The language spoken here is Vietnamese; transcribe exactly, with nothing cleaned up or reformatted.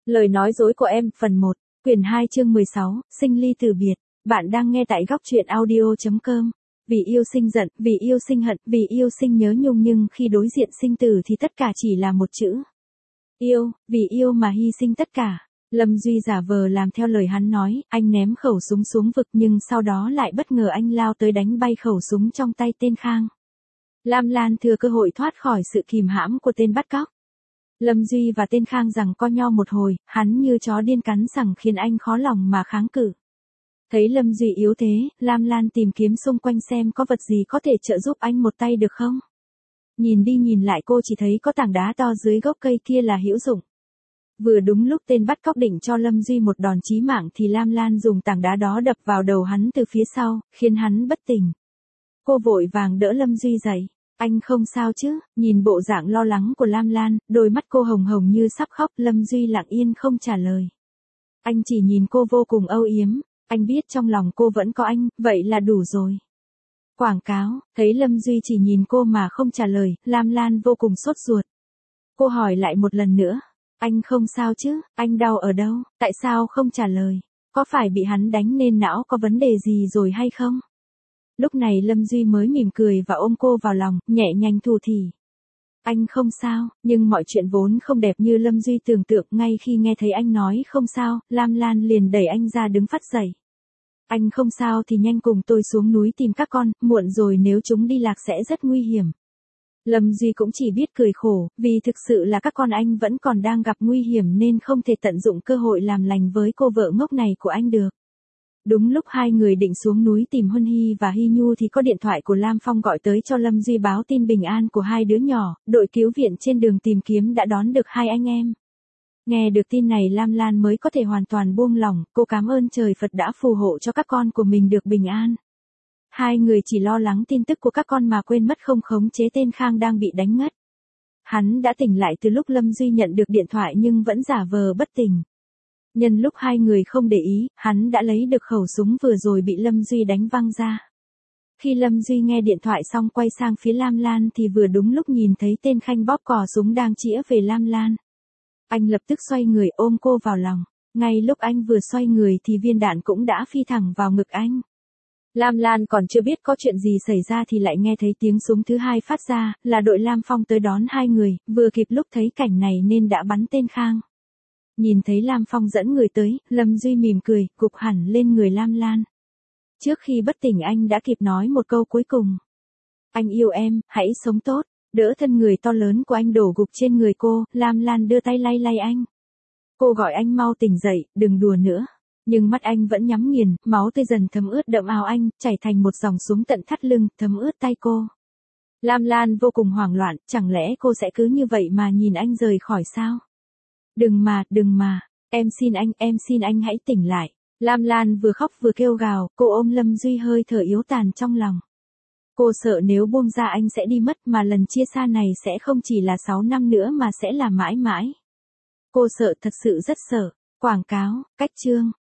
Lời nói dối của em, phần một, quyển hai chương mười sáu, sinh ly từ biệt. Bạn đang nghe tại góc truyện audio chấm com. Vì yêu sinh giận, vì yêu sinh hận, vì yêu sinh nhớ nhung, nhưng khi đối diện sinh tử thì tất cả chỉ là một chữ. Yêu, vì yêu mà hy sinh tất cả. Lâm Duy giả vờ làm theo lời hắn nói, anh ném khẩu súng xuống vực nhưng sau đó lại bất ngờ anh lao tới đánh bay khẩu súng trong tay tên Khang. Lam Lan thừa cơ hội thoát khỏi sự kìm hãm của tên bắt cóc. Lâm Duy và tên Khang giằng co nhau một hồi, hắn như chó điên cắn sẳng khiến anh khó lòng mà kháng cự. Thấy Lâm Duy yếu thế, Lam Lan tìm kiếm xung quanh xem có vật gì có thể trợ giúp anh một tay được không. Nhìn đi nhìn lại cô chỉ thấy có tảng đá to dưới gốc cây kia là hữu dụng. Vừa đúng lúc tên bắt cóc định cho Lâm Duy một đòn chí mạng thì Lam Lan dùng tảng đá đó đập vào đầu hắn từ phía sau, khiến hắn bất tỉnh. Cô vội vàng đỡ Lâm Duy dậy. Anh không sao chứ? Nhìn bộ dạng lo lắng của Lam Lan, đôi mắt cô hồng hồng như sắp khóc, Lâm Duy lặng yên không trả lời. Anh chỉ nhìn cô vô cùng âu yếm, anh biết trong lòng cô vẫn có anh, vậy là đủ rồi. Quảng cáo, thấy Lâm Duy chỉ nhìn cô mà không trả lời, Lam Lan vô cùng sốt ruột. Cô hỏi lại một lần nữa, anh không sao chứ, anh đau ở đâu, tại sao không trả lời, có phải bị hắn đánh nên não có vấn đề gì rồi hay không? Lúc này Lâm Duy mới mỉm cười và ôm cô vào lòng, nhẹ nhàng thủ thỉ. Anh không sao, nhưng mọi chuyện vốn không đẹp như Lâm Duy tưởng tượng. Ngay khi nghe thấy anh nói không sao, Lam Lan liền đẩy anh ra đứng phắt dậy. Anh không sao thì nhanh cùng tôi xuống núi tìm các con, muộn rồi nếu chúng đi lạc sẽ rất nguy hiểm. Lâm Duy cũng chỉ biết cười khổ, vì thực sự là các con anh vẫn còn đang gặp nguy hiểm nên không thể tận dụng cơ hội làm lành với cô vợ ngốc này của anh được. Đúng lúc hai người định xuống núi tìm Huân Hy và Hy Nhu thì có điện thoại của Lam Phong gọi tới cho Lâm Duy báo tin bình an của hai đứa nhỏ, đội cứu viện trên đường tìm kiếm đã đón được hai anh em. Nghe được tin này Lam Lan mới có thể hoàn toàn buông lỏng, cô cảm ơn trời Phật đã phù hộ cho các con của mình được bình an. Hai người chỉ lo lắng tin tức của các con mà quên mất không khống chế tên Khang đang bị đánh ngất. Hắn đã tỉnh lại từ lúc Lâm Duy nhận được điện thoại nhưng vẫn giả vờ bất tỉnh. Nhân lúc hai người không để ý, hắn đã lấy được khẩu súng vừa rồi bị Lâm Duy đánh văng ra. Khi Lâm Duy nghe điện thoại xong quay sang phía Lam Lan thì vừa đúng lúc nhìn thấy tên Khanh bóp cò súng đang chĩa về Lam Lan. Anh lập tức xoay người ôm cô vào lòng. Ngay lúc anh vừa xoay người thì viên đạn cũng đã phi thẳng vào ngực anh. Lam Lan còn chưa biết có chuyện gì xảy ra thì lại nghe thấy tiếng súng thứ hai phát ra, là đội Lam Phong tới đón hai người, vừa kịp lúc thấy cảnh này nên đã bắn tên Khang. Nhìn thấy Lam Phong dẫn người tới, Lâm Duy mỉm cười, gục hẳn lên người Lam Lan. Trước khi bất tỉnh anh đã kịp nói một câu cuối cùng. Anh yêu em, hãy sống tốt. Đỡ thân người to lớn của anh đổ gục trên người cô, Lam Lan đưa tay lay lay anh. Cô gọi anh mau tỉnh dậy, đừng đùa nữa. Nhưng mắt anh vẫn nhắm nghiền, máu tươi dần thấm ướt đậm áo anh, chảy thành một dòng xuống tận thắt lưng, thấm ướt tay cô. Lam Lan vô cùng hoảng loạn, chẳng lẽ cô sẽ cứ như vậy mà nhìn anh rời khỏi sao? Đừng mà, đừng mà, em xin anh, em xin anh hãy tỉnh lại. Lam Lan vừa khóc vừa kêu gào, cô ôm Lâm Duy hơi thở yếu tàn trong lòng. Cô sợ nếu buông ra anh sẽ đi mất mà lần chia xa này sẽ không chỉ là sáu năm nữa mà sẽ là mãi mãi. Cô sợ, thật sự rất sợ. Quảng cáo, cách chương.